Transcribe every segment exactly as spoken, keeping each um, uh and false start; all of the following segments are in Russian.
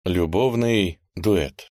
Любовный дуэт.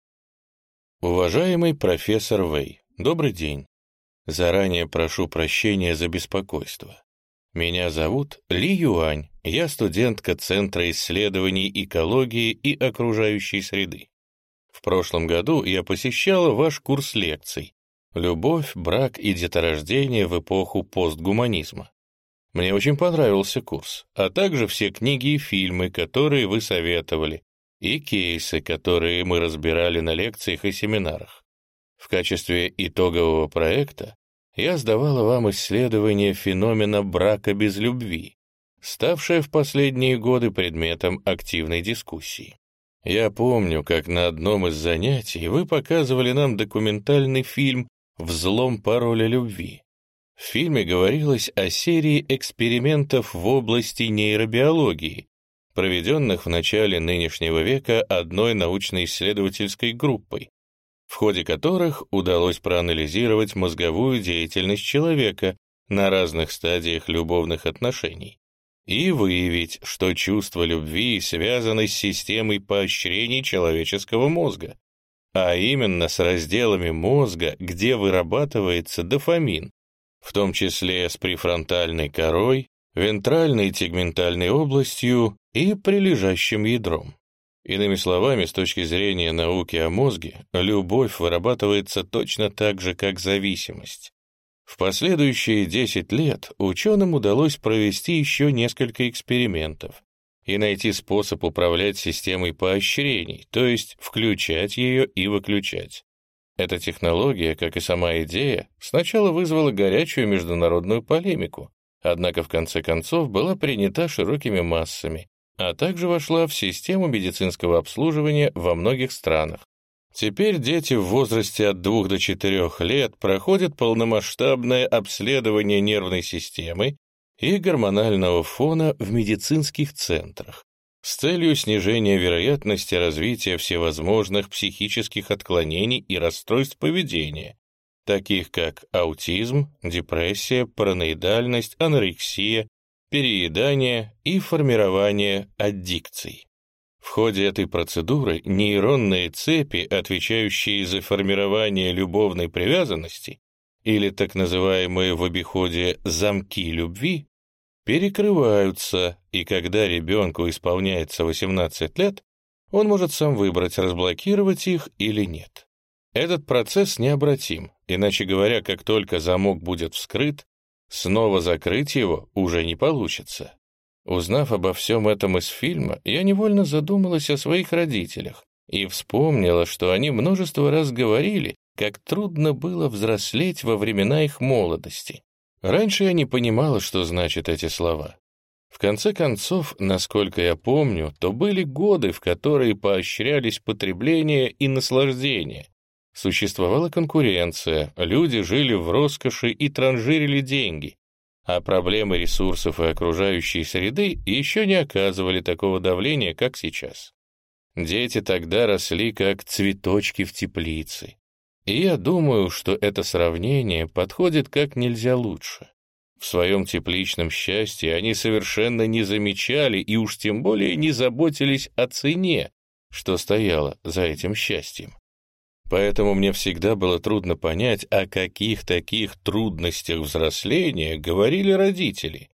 Уважаемый профессор Вэй, добрый день. Заранее прошу прощения за беспокойство. Меня зовут Ли Юань, я студентка Центра исследований экологии и окружающей среды. В прошлом году я посещала ваш курс лекций «Любовь, брак и деторождение в эпоху постгуманизма». Мне очень понравился курс, а также все книги и фильмы, которые вы советовали, и кейсы, которые мы разбирали на лекциях и семинарах. В качестве итогового проекта я сдавала вам исследование феномена брака без любви, ставшее в последние годы предметом активной дискуссии. Я помню, как на одном из занятий вы показывали нам документальный фильм «Взлом пароля любви». В фильме говорилось о серии экспериментов в области нейробиологии, проведенных в начале нынешнего века одной научно-исследовательской группой, в ходе которых удалось проанализировать мозговую деятельность человека на разных стадиях любовных отношений и выявить, что чувство любви связано с системой поощрений человеческого мозга, а именно с разделами мозга, где вырабатывается дофамин, в том числе с префронтальной корой, вентральной тегментальной областью и прилежащим ядром. Иными словами, с точки зрения науки о мозге, любовь вырабатывается точно так же, как зависимость. В последующие десять лет ученым удалось провести еще несколько экспериментов и найти способ управлять системой поощрений, то есть включать ее и выключать. Эта технология, как и сама идея, сначала вызвала горячую международную полемику, однако в конце концов была принята широкими массами, а также вошла в систему медицинского обслуживания во многих странах. Теперь дети в возрасте от двух до четырёх лет проходят полномасштабное обследование нервной системы и гормонального фона в медицинских центрах с целью снижения вероятности развития всевозможных психических отклонений и расстройств поведения, таких как аутизм, депрессия, параноидальность, анорексия, переедание и формирование аддикций. В ходе этой процедуры нейронные цепи, отвечающие за формирование любовной привязанности, или так называемые в обиходе «замки любви», перекрываются, и когда ребенку исполняется восемнадцать лет, он может сам выбрать, разблокировать их или нет. Этот процесс необратим, иначе говоря, как только замок будет вскрыт, снова закрыть его уже не получится. Узнав обо всем этом из фильма, я невольно задумалась о своих родителях и вспомнила, что они множество раз говорили, как трудно было взрослеть во времена их молодости. Раньше я не понимала, что значат эти слова. В конце концов, насколько я помню, то были годы, в которые поощрялись потребление и наслаждение. Существовала конкуренция, люди жили в роскоши и транжирили деньги, а проблемы ресурсов и окружающей среды еще не оказывали такого давления, как сейчас. Дети тогда росли как цветочки в теплице. И я думаю, что это сравнение подходит как нельзя лучше. В своем тепличном счастье они совершенно не замечали и уж тем более не заботились о цене, что стояло за этим счастьем. Поэтому мне всегда было трудно понять, о каких таких трудностях взросления говорили родители.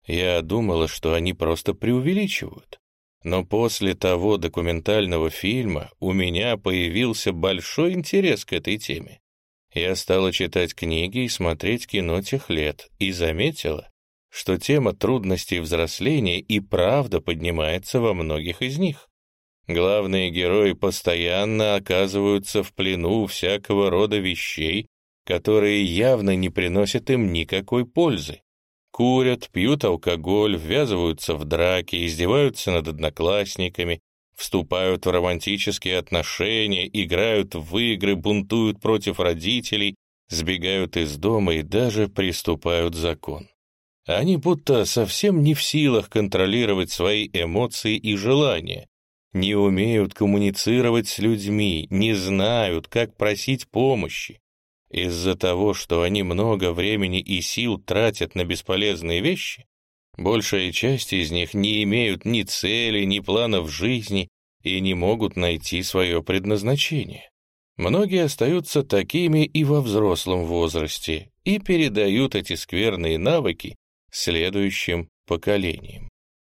Я думала, что они просто преувеличивают. Но после того документального фильма у меня появился большой интерес к этой теме. Я стала читать книги и смотреть кино тех лет и заметила, что тема трудностей взросления и правда поднимается во многих из них. Главные герои постоянно оказываются в плену всякого рода вещей, которые явно не приносят им никакой пользы. Курят, пьют алкоголь, ввязываются в драки, издеваются над одноклассниками, вступают в романтические отношения, играют в игры, бунтуют против родителей, сбегают из дома и даже приступают закон. Они будто совсем не в силах контролировать свои эмоции и желания, не умеют коммуницировать с людьми, не знают, как просить помощи. Из-за того, что они много времени и сил тратят на бесполезные вещи, большая часть из них не имеют ни цели, ни планов жизни и не могут найти свое предназначение. Многие остаются такими и во взрослом возрасте и передают эти скверные навыки следующим поколениям.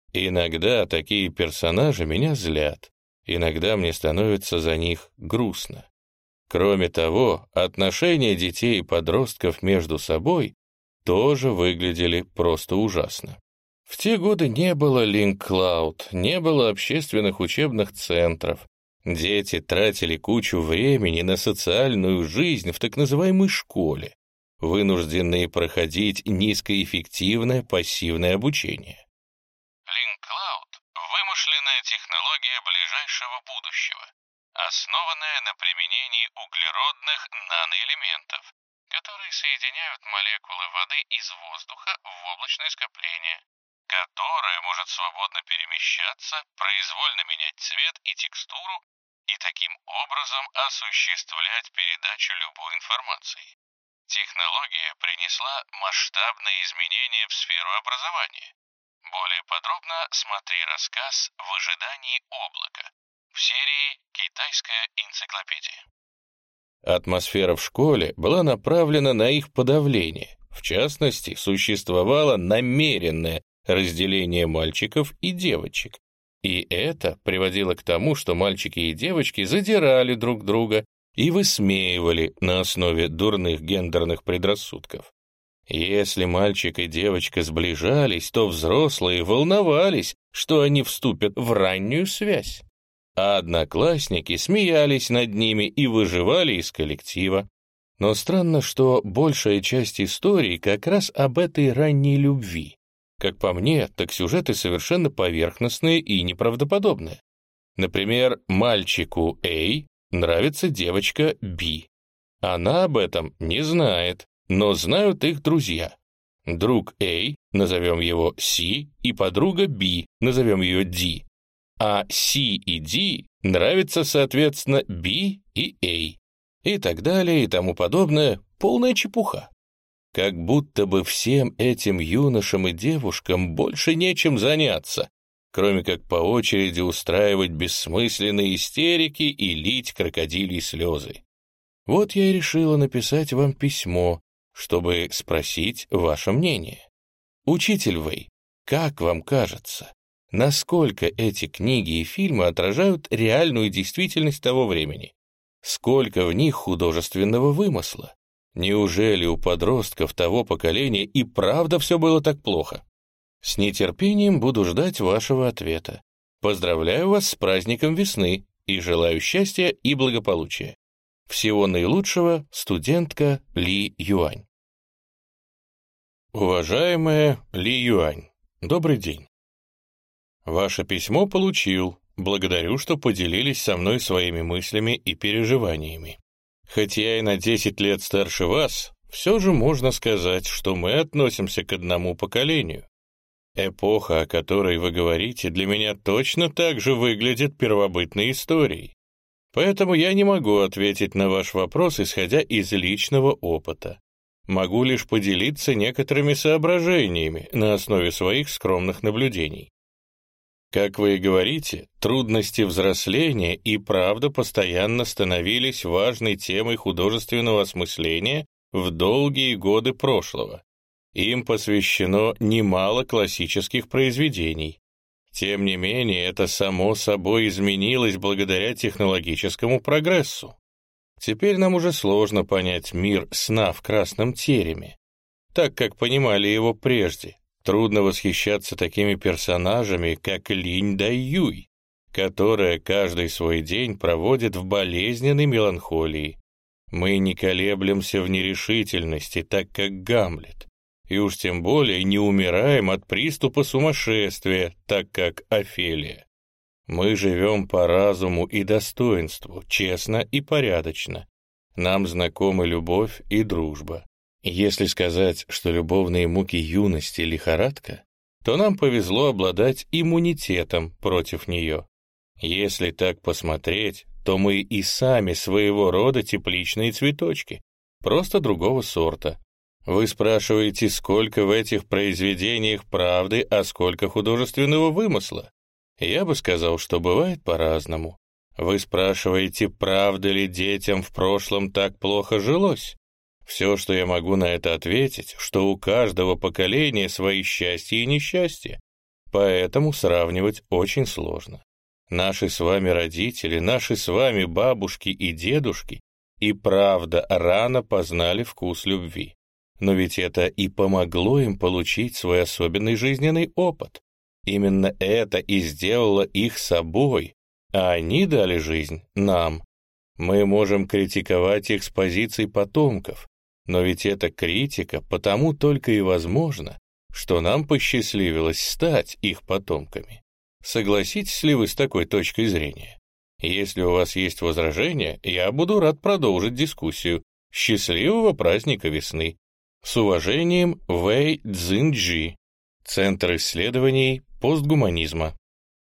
Иногда такие персонажи меня злят, иногда мне становится за них грустно. Кроме того, отношения детей и подростков между собой тоже выглядели просто ужасно. В те годы не было LinkCloud, не было общественных учебных центров. Дети тратили кучу времени на социальную жизнь в так называемой школе, вынужденные проходить низкоэффективное пассивное обучение. LinkCloud — вымышленная технология ближайшего будущего, основанная на применении углеродных наноэлементов, которые соединяют молекулы воды из воздуха в облачное скопление, которое может свободно перемещаться, произвольно менять цвет и текстуру и таким образом осуществлять передачу любой информации. Технология принесла масштабные изменения в сферу образования. Более подробно смотри рассказ «В ожидании облака» в серии «Китайская энциклопедия». Атмосфера в школе была направлена на их подавление. В частности, существовало намеренное разделение мальчиков и девочек. И это приводило к тому, что мальчики и девочки задирали друг друга и высмеивали на основе дурных гендерных предрассудков. Если мальчик и девочка сближались, то взрослые волновались, что они вступят в раннюю связь. А одноклассники смеялись над ними и выживали из коллектива. Но странно, что большая часть истории как раз об этой ранней любви. Как по мне, так сюжеты совершенно поверхностные и неправдоподобные. Например, мальчику А нравится девочка Б. Она об этом не знает, но знают их друзья. Друг А, назовем его С, и подруга Б, назовем ее Д. А С и Д нравятся, соответственно, Б и А. И так далее, и тому подобное. Полная чепуха. Как будто бы всем этим юношам и девушкам больше нечем заняться, кроме как по очереди устраивать бессмысленные истерики и лить крокодильи слезы. Вот я и решила написать вам письмо, чтобы спросить ваше мнение. Учитель Вэй, как вам кажется, насколько эти книги и фильмы отражают реальную действительность того времени? Сколько в них художественного вымысла? Неужели у подростков того поколения и правда все было так плохо? С нетерпением буду ждать вашего ответа. Поздравляю вас с праздником весны и желаю счастья и благополучия. Всего наилучшего, студентка Ли Юань. Уважаемая Ли Юань, добрый день. Ваше письмо получил. Благодарю, что поделились со мной своими мыслями и переживаниями. Хоть я и на десять лет старше вас, все же можно сказать, что мы относимся к одному поколению. Эпоха, о которой вы говорите, для меня точно так же выглядит первобытной историей. Поэтому я не могу ответить на ваш вопрос, исходя из личного опыта. Могу лишь поделиться некоторыми соображениями на основе своих скромных наблюдений. Как вы и говорите, трудности взросления и правда постоянно становились важной темой художественного осмысления в долгие годы прошлого. Им посвящено немало классических произведений. Тем не менее, это само собой изменилось благодаря технологическому прогрессу. Теперь нам уже сложно понять мир сна в красном тереме, так как понимали его прежде. Трудно восхищаться такими персонажами, как Линь Дайюй, которая каждый свой день проводит в болезненной меланхолии. Мы не колеблемся в нерешительности, так как Гамлет, и уж тем более не умираем от приступа сумасшествия, так как Офелия. Мы живем по разуму и достоинству, честно и порядочно. Нам знакомы любовь и дружба. Если сказать, что любовные муки юности — лихорадка, то нам повезло обладать иммунитетом против нее. Если так посмотреть, то мы и сами своего рода тепличные цветочки, просто другого сорта. Вы спрашиваете, сколько в этих произведениях правды, а сколько художественного вымысла? Я бы сказал, что бывает по-разному. Вы спрашиваете, правда ли детям в прошлом так плохо жилось? Все, что я могу на это ответить, что у каждого поколения свои счастья и несчастья. Поэтому сравнивать очень сложно. Наши с вами родители, наши с вами бабушки и дедушки и правда рано познали вкус любви. Но ведь это и помогло им получить свой особенный жизненный опыт. Именно это и сделало их собой, а они дали жизнь нам. Мы можем критиковать их с позиций потомков, но ведь эта критика потому только и возможна, что нам посчастливилось стать их потомками. Согласитесь ли вы с такой точкой зрения? Если у вас есть возражения, я буду рад продолжить дискуссию. Счастливого праздника весны! С уважением, Вэй Цзиньджи, Центр исследований постгуманизма.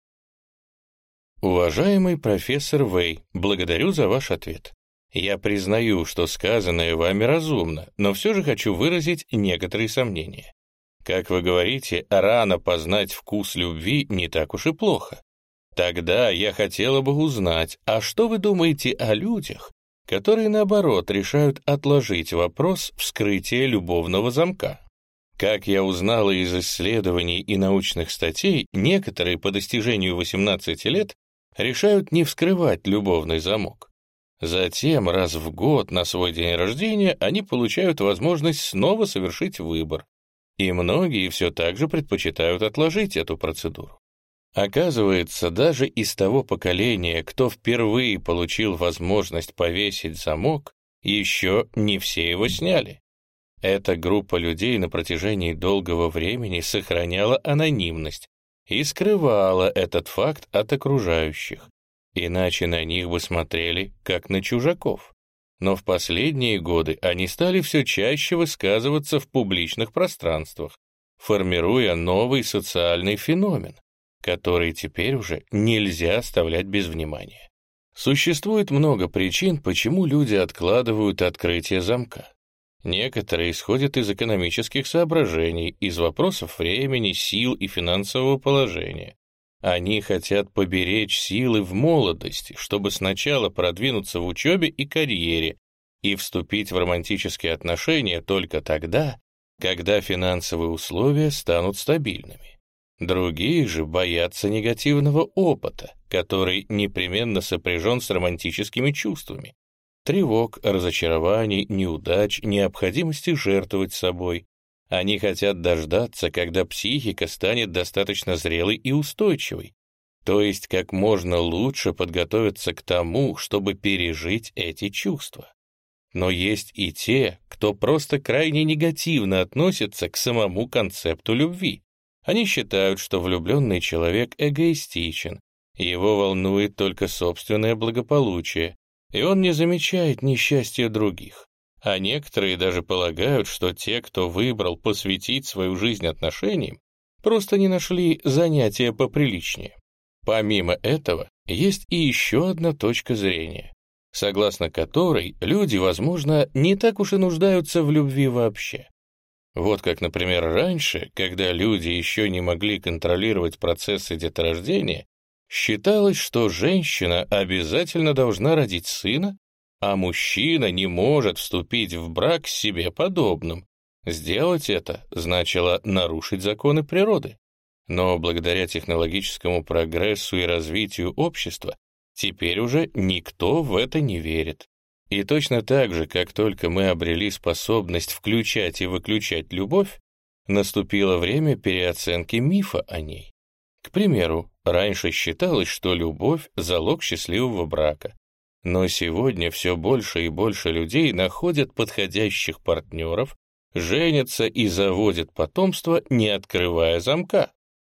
Уважаемый профессор Вэй, благодарю за ваш ответ. Я признаю, что сказанное вами разумно, но все же хочу выразить некоторые сомнения. Как вы говорите, рано познать вкус любви не так уж и плохо. Тогда я хотела бы узнать, а что вы думаете о людях, которые, наоборот, решают отложить вопрос вскрытия любовного замка? Как я узнала из исследований и научных статей, некоторые по достижению восемнадцати лет решают не вскрывать любовный замок. Затем раз в год на свой день рождения они получают возможность снова совершить выбор. И многие все так же предпочитают отложить эту процедуру. Оказывается, даже из того поколения, кто впервые получил возможность повесить замок, еще не все его сняли. Эта группа людей на протяжении долгого времени сохраняла анонимность и скрывала этот факт от окружающих, иначе на них бы смотрели как на чужаков. Но в последние годы они стали все чаще высказываться в публичных пространствах, формируя новый социальный феномен, который теперь уже нельзя оставлять без внимания. Существует много причин, почему люди откладывают открытие замка. Некоторые исходят из экономических соображений, из вопросов времени, сил и финансового положения. Они хотят поберечь силы в молодости, чтобы сначала продвинуться в учебе и карьере и вступить в романтические отношения только тогда, когда финансовые условия станут стабильными. Другие же боятся негативного опыта, который непременно сопряжен с романтическими чувствами. Тревог, разочарований, неудач, необходимости жертвовать собой. Они хотят дождаться, когда психика станет достаточно зрелой и устойчивой, то есть как можно лучше подготовиться к тому, чтобы пережить эти чувства. Но есть и те, кто просто крайне негативно относится к самому концепту любви. Они считают, что влюбленный человек эгоистичен, его волнует только собственное благополучие, и он не замечает несчастья других. А некоторые даже полагают, что те, кто выбрал посвятить свою жизнь отношениям, просто не нашли занятия поприличнее. Помимо этого, есть и еще одна точка зрения, согласно которой люди, возможно, не так уж и нуждаются в любви вообще. Вот как, например, раньше, когда люди еще не могли контролировать процессы деторождения, считалось, что женщина обязательно должна родить сына, а мужчина не может вступить в брак с себе подобным. Сделать это значило нарушить законы природы. Но благодаря технологическому прогрессу и развитию общества теперь уже никто в это не верит. И точно так же, как только мы обрели способность включать и выключать любовь, наступило время переоценки мифа о ней. К примеру, раньше считалось, что любовь — залог счастливого брака. Но сегодня все больше и больше людей находят подходящих партнеров, женятся и заводят потомство, не открывая замка.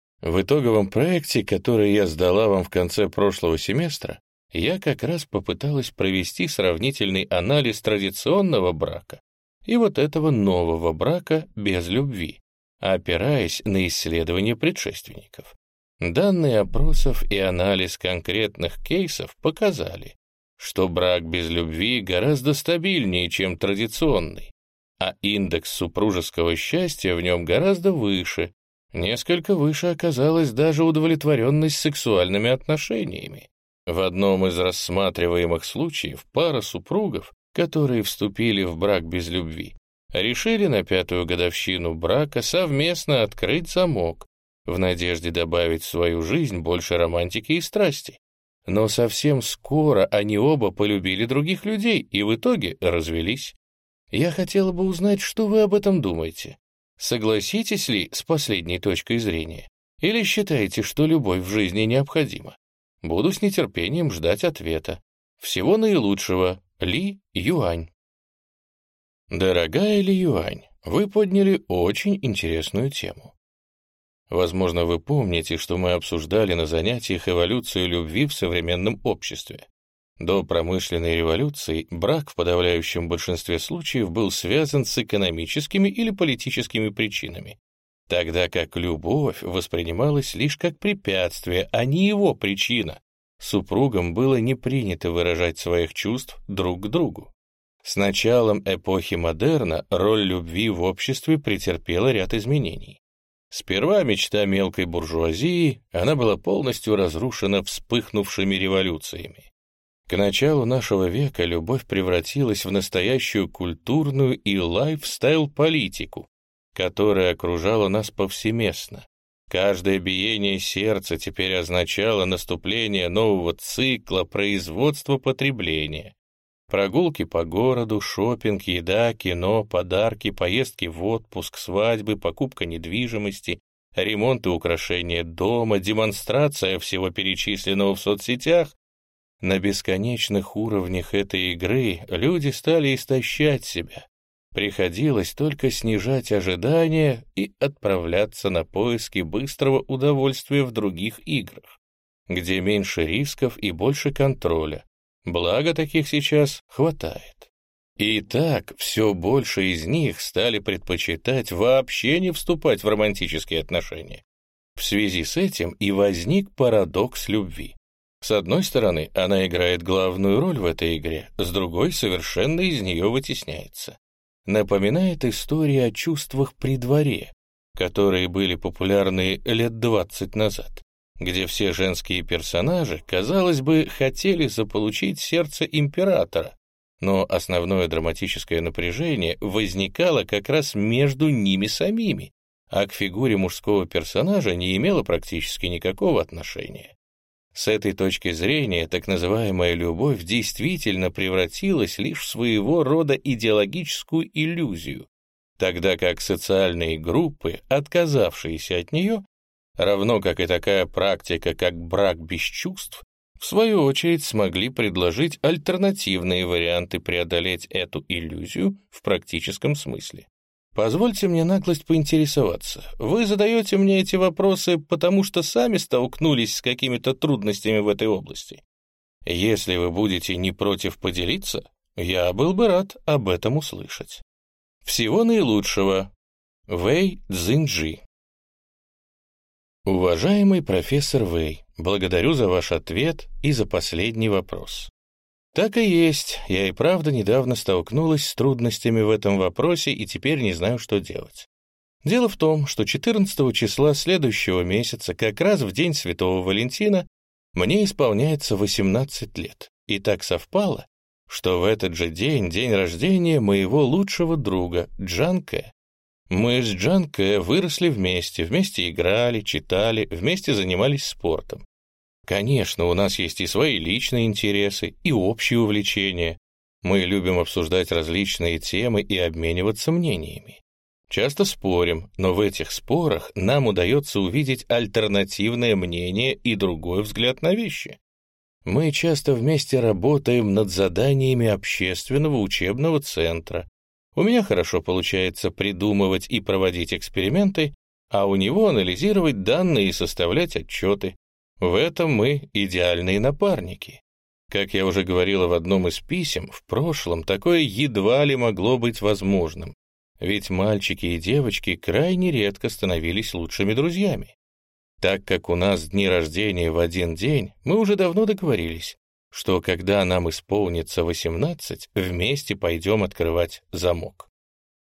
В итоговом проекте, который я сдала вам в конце прошлого семестра, я как раз попыталась провести сравнительный анализ традиционного брака и вот этого нового брака без любви, опираясь на исследования предшественников. Данные опросов и анализ конкретных кейсов показали, что брак без любви гораздо стабильнее, чем традиционный, а индекс супружеского счастья в нем гораздо выше, Несколько выше оказалась даже удовлетворенность сексуальными отношениями. В одном из рассматриваемых случаев пара супругов, которые вступили в брак без любви, решили на пятую годовщину брака совместно открыть замок, в надежде добавить в свою жизнь больше романтики и страсти. Но совсем скоро они оба полюбили других людей и в итоге развелись. Я хотела бы узнать, что вы об этом думаете. Согласитесь ли с последней точкой зрения? Или считаете, что любовь в жизни необходима? Буду с нетерпением ждать ответа. Всего наилучшего. Ли Юань. Дорогая Ли Юань, вы подняли очень интересную тему. Возможно, вы помните, что мы обсуждали на занятиях эволюцию любви в современном обществе. До промышленной революции брак в подавляющем большинстве случаев был связан с экономическими или политическими причинами, тогда как любовь воспринималась лишь как препятствие, а не его причина. Супругам было не принято выражать своих чувств друг к другу. С началом эпохи модерна роль любви в обществе претерпела ряд изменений. Сперва мечта мелкой буржуазии, она была полностью разрушена вспыхнувшими революциями. К началу нашего века любовь превратилась в настоящую культурную и лайфстайл-политику, которая окружала нас повсеместно. Каждое биение сердца теперь означало наступление нового цикла производства-потребления. Прогулки по городу, шопинг, еда, кино, подарки, поездки в отпуск, свадьбы, покупка недвижимости, ремонт и украшение дома, демонстрация всего перечисленного в соцсетях. На бесконечных уровнях этой игры люди стали истощать себя. Приходилось только снижать ожидания и отправляться на поиски быстрого удовольствия в других играх, где меньше рисков и больше контроля. Благо, таких сейчас хватает. И так все больше из них стали предпочитать вообще не вступать в романтические отношения. В связи с этим и возник парадокс любви. С одной стороны, она играет главную роль в этой игре, с другой совершенно из нее вытесняется. Напоминает история о чувствах при дворе, которые были популярны лет двадцать назад, где все женские персонажи, казалось бы, хотели заполучить сердце императора, но основное драматическое напряжение возникало как раз между ними самими, а к фигуре мужского персонажа не имело практически никакого отношения. С этой точки зрения так называемая любовь действительно превратилась лишь в своего рода идеологическую иллюзию, тогда как социальные группы, отказавшиеся от нее, равно как и такая практика, как брак без чувств, в свою очередь смогли предложить альтернативные варианты преодолеть эту иллюзию в практическом смысле. Позвольте мне наглость поинтересоваться. Вы задаете мне эти вопросы, потому что сами столкнулись с какими-то трудностями в этой области. Если вы будете не против поделиться, я был бы рад об этом услышать. Всего наилучшего. Вэй Цзиньджи. Уважаемый профессор Вэй, благодарю за ваш ответ и за последний вопрос. Так и есть, я и правда недавно столкнулась с трудностями в этом вопросе и теперь не знаю, что делать. Дело в том, что четырнадцатого числа следующего месяца, как раз в день Святого Валентина, мне исполняется восемнадцать лет, и так совпало, что в этот же день день рождения моего лучшего друга Джан Кэ. Мы с Джан Кэ выросли вместе, вместе играли, читали, вместе занимались спортом. Конечно, у нас есть и свои личные интересы, и общие увлечения. Мы любим обсуждать различные темы и обмениваться мнениями. Часто спорим, но в этих спорах нам удается увидеть альтернативное мнение и другой взгляд на вещи. Мы часто вместе работаем над заданиями общественного учебного центра. У меня хорошо получается придумывать и проводить эксперименты, а у него анализировать данные и составлять отчеты. В этом мы идеальные напарники. Как я уже говорила в одном из писем, в прошлом такое едва ли могло быть возможным, ведь мальчики и девочки крайне редко становились лучшими друзьями. Так как у нас дни рождения в один день, мы уже давно договорились, что когда нам исполнится восемнадцать, вместе пойдем открывать замок.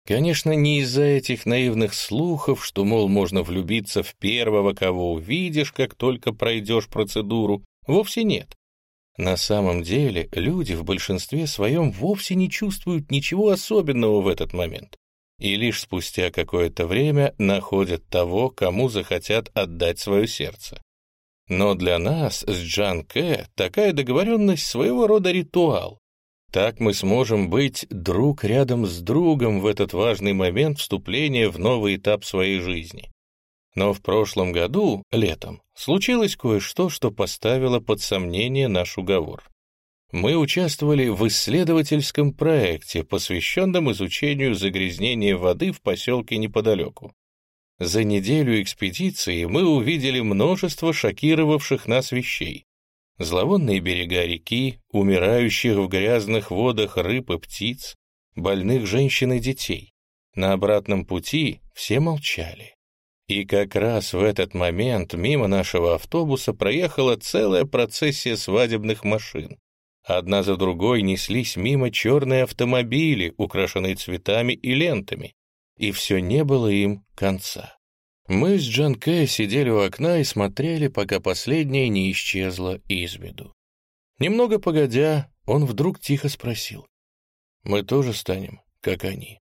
Конечно, не из-за этих наивных слухов, что, мол, можно влюбиться в первого, кого увидишь, как только пройдешь процедуру. Вовсе нет. На самом деле, люди в большинстве своем вовсе не чувствуют ничего особенного в этот момент. И лишь спустя какое-то время находят того, кому захотят отдать свое сердце. Но для нас с Джан Кэ такая договоренность своего рода ритуал. Так мы сможем быть друг рядом с другом в этот важный момент вступления в новый этап своей жизни. Но в прошлом году, летом, случилось кое-что, что поставило под сомнение наш уговор. Мы участвовали в исследовательском проекте, посвященном изучению загрязнения воды в поселке неподалеку. За неделю экспедиции мы увидели множество шокировавших нас вещей. Зловонные берега реки, умирающих в грязных водах рыб и птиц, больных женщин и детей. На обратном пути все молчали. И как раз в этот момент мимо нашего автобуса проехала целая процессия свадебных машин. Одна за другой неслись мимо черные автомобили, украшенные цветами и лентами, и все не было им конца. Мы с Джан Кэ сидели у окна и смотрели, пока последняя не исчезла из виду. Немного погодя, он вдруг тихо спросил: «Мы тоже станем, как они?»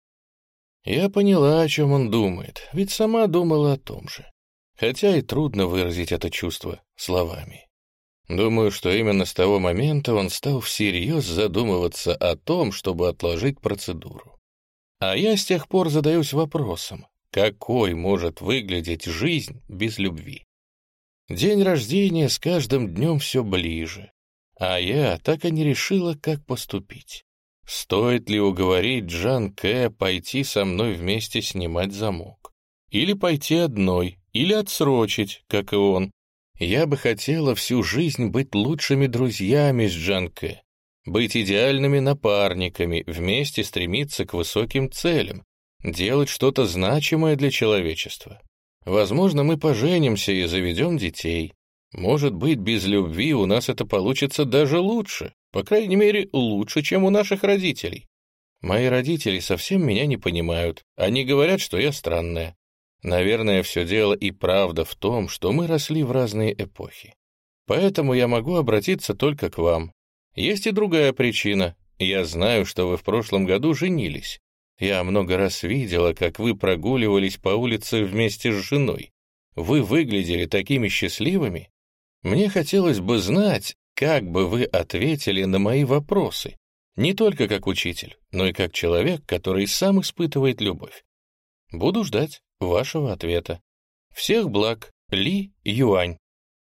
Я поняла, о чем он думает, ведь сама думала о том же. Хотя и трудно выразить это чувство словами. Думаю, что именно с того момента он стал всерьез задумываться о том, чтобы отложить процедуру. А я с тех пор задаюсь вопросом, какой может выглядеть жизнь без любви? День рождения с каждым днем все ближе, а я так и не решила, как поступить. Стоит ли уговорить Джан Кэ пойти со мной вместе снимать замок? Или пойти одной, или отсрочить, как и он? Я бы хотела всю жизнь быть лучшими друзьями с Джан Кэ, быть идеальными напарниками, вместе стремиться к высоким целям, делать что-то значимое для человечества. Возможно, мы поженимся и заведем детей. Может быть, без любви у нас это получится даже лучше, по крайней мере, лучше, чем у наших родителей. Мои родители совсем меня не понимают, они говорят, что я странная. Наверное, все дело и правда в том, что мы росли в разные эпохи. Поэтому я могу обратиться только к вам. Есть и другая причина. Я знаю, что вы в прошлом году женились. Я много раз видела, как вы прогуливались по улице вместе с женой. Вы выглядели такими счастливыми. Мне хотелось бы знать, как бы вы ответили на мои вопросы, не только как учитель, но и как человек, который сам испытывает любовь. Буду ждать вашего ответа. Всех благ, Ли Юань.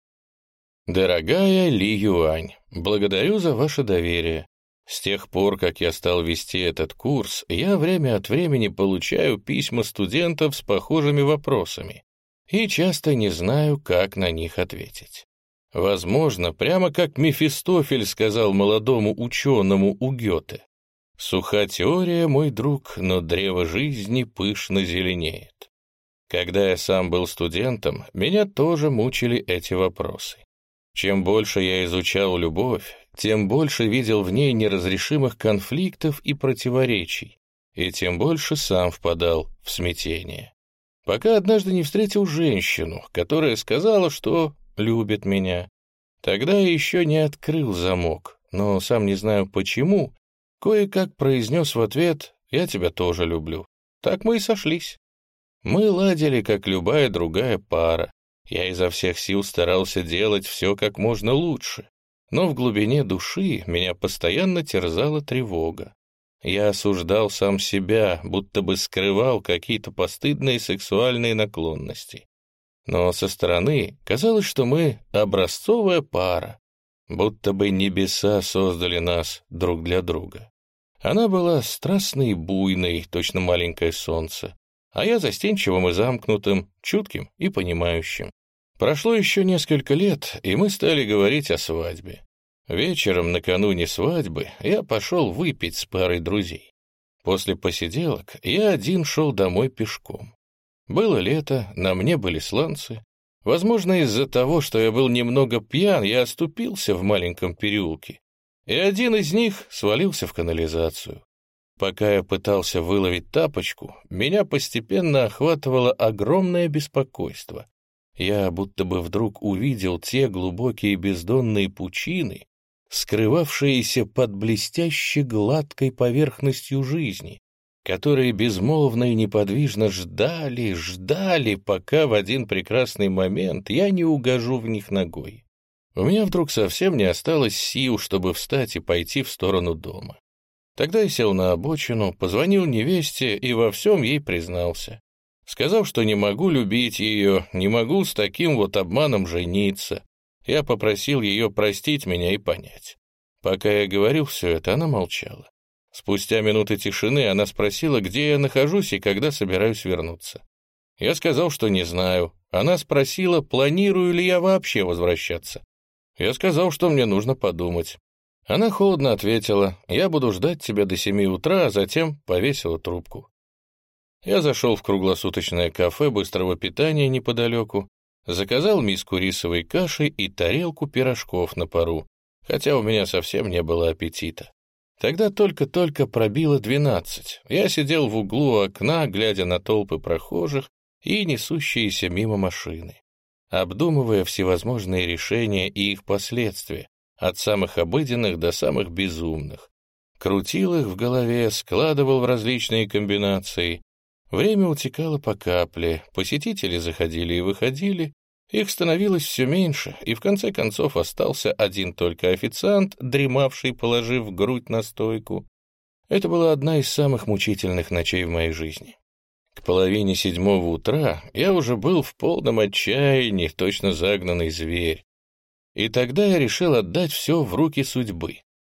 Дорогая Ли Юань, благодарю за ваше доверие. С тех пор, как я стал вести этот курс, я время от времени получаю письма студентов с похожими вопросами и часто не знаю, как на них ответить. Возможно, прямо как Мефистофель сказал молодому ученому у Гёте: «Суха теория, мой друг, но древо жизни пышно зеленеет». Когда я сам был студентом, меня тоже мучили эти вопросы. Чем больше я изучал любовь, тем больше видел в ней неразрешимых конфликтов и противоречий, и тем больше сам впадал в смятение. Пока однажды не встретил женщину, которая сказала, что любит меня. Тогда я еще не открыл замок, но сам не знаю почему, кое-как произнес в ответ: «Я тебя тоже люблю». Так мы и сошлись. Мы ладили, как любая другая пара. Я изо всех сил старался делать все как можно лучше, но в глубине души меня постоянно терзала тревога. Я осуждал сам себя, будто бы скрывал какие-то постыдные сексуальные наклонности. Но со стороны казалось, что мы образцовая пара, будто бы небеса создали нас друг для друга. Она была страстной и буйной, точно маленькое солнце, а я застенчивым и замкнутым, чутким и понимающим. Прошло еще несколько лет, и мы стали говорить о свадьбе. Вечером накануне свадьбы я пошел выпить с парой друзей. После посиделок я один шел домой пешком. Было лето, на мне были сланцы. Возможно, из-за того, что я был немного пьян, я оступился в маленьком переулке, и один из них свалился в канализацию. Пока я пытался выловить тапочку, меня постепенно охватывало огромное беспокойство. Я будто бы вдруг увидел те глубокие бездонные пучины, скрывавшиеся под блестяще гладкой поверхностью жизни, которые безмолвно и неподвижно ждали, ждали, пока в один прекрасный момент я не угожу в них ногой. У меня вдруг совсем не осталось сил, чтобы встать и пойти в сторону дома. Тогда я сел на обочину, позвонил невесте и во всем ей признался. Сказал, что не могу любить ее, не могу с таким вот обманом жениться. Я попросил ее простить меня и понять. Пока я говорил все это, она молчала. Спустя минуты тишины она спросила, где я нахожусь и когда собираюсь вернуться. Я сказал, что не знаю. Она спросила, планирую ли я вообще возвращаться. Я сказал, что мне нужно подумать. Она холодно ответила, я буду ждать тебя до семи утра, а затем повесила трубку. Я зашел в круглосуточное кафе быстрого питания неподалеку, заказал миску рисовой каши и тарелку пирожков на пару, хотя у меня совсем не было аппетита. Тогда только-только пробило двенадцать. Я сидел в углу окна, глядя на толпы прохожих и несущиеся мимо машины, обдумывая всевозможные решения и их последствия, от самых обыденных до самых безумных. Крутил их в голове, складывал в различные комбинации. Время утекало по капле, посетители заходили и выходили, их становилось все меньше, и в конце концов остался один только официант, дремавший, положив грудь на стойку. Это была одна из самых мучительных ночей в моей жизни. К половине седьмого утра я уже был в полном отчаянии, точно загнанный зверь. И тогда я решил отдать все в руки судьбы.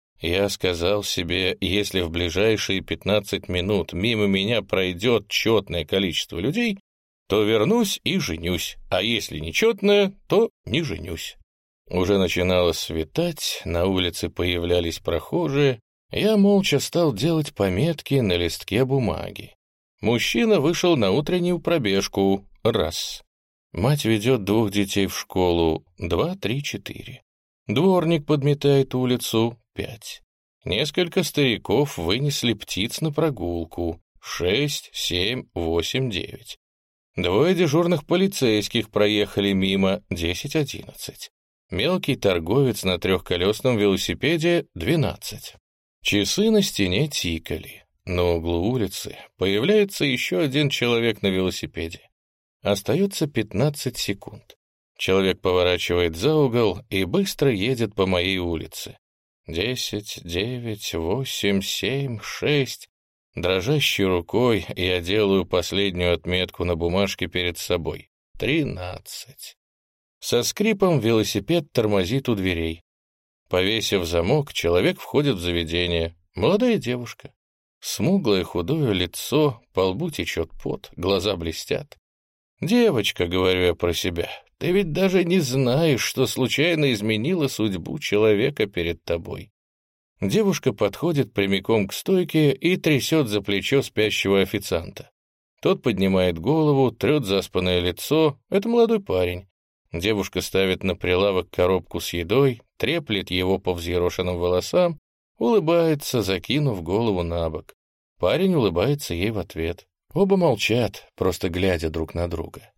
Я сказал себе, если в ближайшие пятнадцать минут мимо меня пройдет четное количество людей, то вернусь и женюсь, а если нечетное, то не женюсь. Уже начинало светать, на улице появлялись прохожие, я молча стал делать пометки на листке бумаги. Мужчина вышел на утреннюю пробежку, раз. Мать ведет двух детей в школу, два, три, четыре. Дворник подметает улицу, пять. Несколько стариков вынесли птиц на прогулку, шесть, семь, восемь, девять. Двое дежурных полицейских проехали мимо, десять, одиннадцать. Мелкий торговец на трехколесном велосипеде, двенадцать. Часы на стене тикали. На углу улицы появляется еще один человек на велосипеде. Остается пятнадцать секунд. Человек поворачивает за угол и быстро едет по моей улице. Десять, девять, восемь, семь, шесть. Дрожащей рукой я делаю последнюю отметку на бумажке перед собой. Тринадцать. Со скрипом велосипед тормозит у дверей. Повесив замок, человек входит в заведение. Молодая девушка. Смуглое худое лицо, по лбу течет пот, глаза блестят. «Девочка», — говорю я про себя, — «ты ведь даже не знаешь, что случайно изменила судьбу человека перед тобой». Девушка подходит прямиком к стойке и трясет за плечо спящего официанта. Тот поднимает голову, трет заспанное лицо. Это молодой парень. Девушка ставит на прилавок коробку с едой, треплет его по взъерошенным волосам, улыбается, закинув голову на бок. Парень улыбается ей в ответ. Оба молчат, просто глядя друг на друга.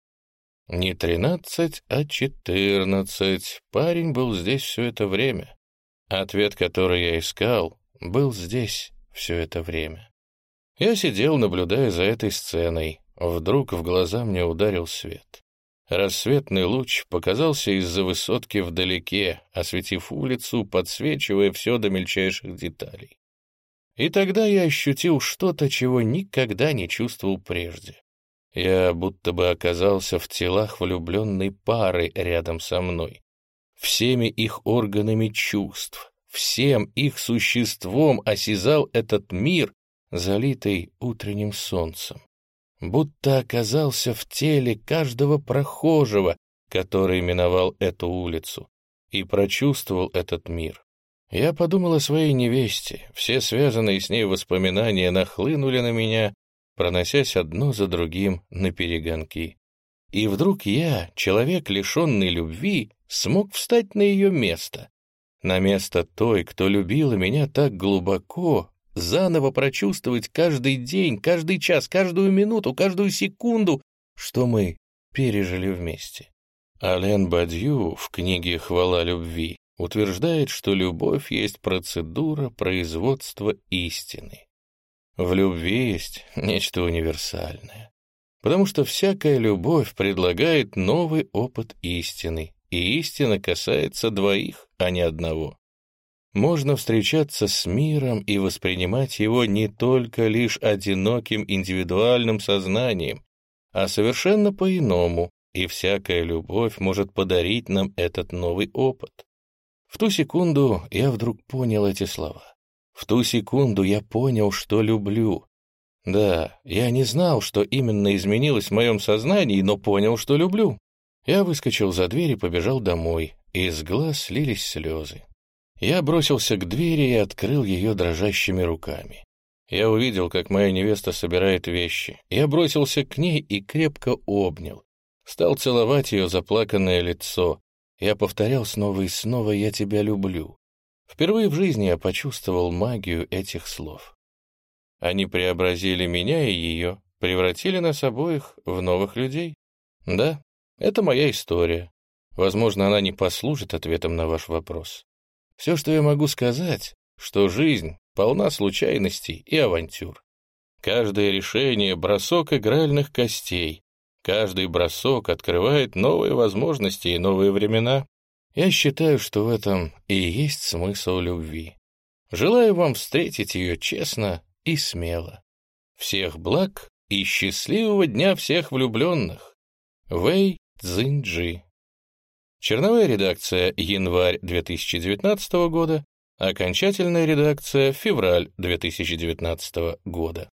Не тринадцать, а четырнадцать. Парень был здесь все это время. Ответ, который я искал, был здесь все это время. Я сидел, наблюдая за этой сценой. Вдруг в глаза мне ударил свет. Рассветный луч показался из-за высотки вдалеке, осветив улицу, подсвечивая все до мельчайших деталей. И тогда я ощутил что-то, чего никогда не чувствовал прежде. Я будто бы оказался в телах влюбленной пары рядом со мной. Всеми их органами чувств, всем их существом осязал этот мир, залитый утренним солнцем. Будто оказался в теле каждого прохожего, который миновал эту улицу, и прочувствовал этот мир. Я подумал о своей невесте, все связанные с ней воспоминания нахлынули на меня, проносясь одно за другим наперегонки. И вдруг я, человек, лишенный любви, смог встать на ее место, на место той, кто любила меня так глубоко, заново прочувствовать каждый день, каждый час, каждую минуту, каждую секунду, что мы пережили вместе. Ален Бадью в книге «Хвала любви» утверждает, что любовь есть процедура производства истины. В любви есть нечто универсальное, потому что всякая любовь предлагает новый опыт истины, и истина касается двоих, а не одного. Можно встречаться с миром и воспринимать его не только лишь одиноким индивидуальным сознанием, а совершенно по-иному, и всякая любовь может подарить нам этот новый опыт. В ту секунду я вдруг понял эти слова. В ту секунду я понял, что люблю. Да, я не знал, что именно изменилось в моем сознании, но понял, что люблю. Я выскочил за дверь и побежал домой, и из глаз слились слезы. Я бросился к двери и открыл ее дрожащими руками. Я увидел, как моя невеста собирает вещи. Я бросился к ней и крепко обнял. Стал целовать ее заплаканное лицо. Я повторял снова и снова «Я тебя люблю». Впервые в жизни я почувствовал магию этих слов. Они преобразили меня и ее, превратили нас обоих в новых людей. Да, это моя история. Возможно, она не послужит ответом на ваш вопрос. Все, что я могу сказать, что жизнь полна случайностей и авантюр. Каждое решение — бросок игральных костей. Каждый бросок открывает новые возможности и новые времена. Я считаю, что в этом и есть смысл любви. Желаю вам встретить ее честно и смело. Всех благ и счастливого дня всех влюбленных. Вэй Цзиньджи. Черновая редакция январь две тысячи девятнадцатого года, окончательная редакция февраль две тысячи девятнадцатого года.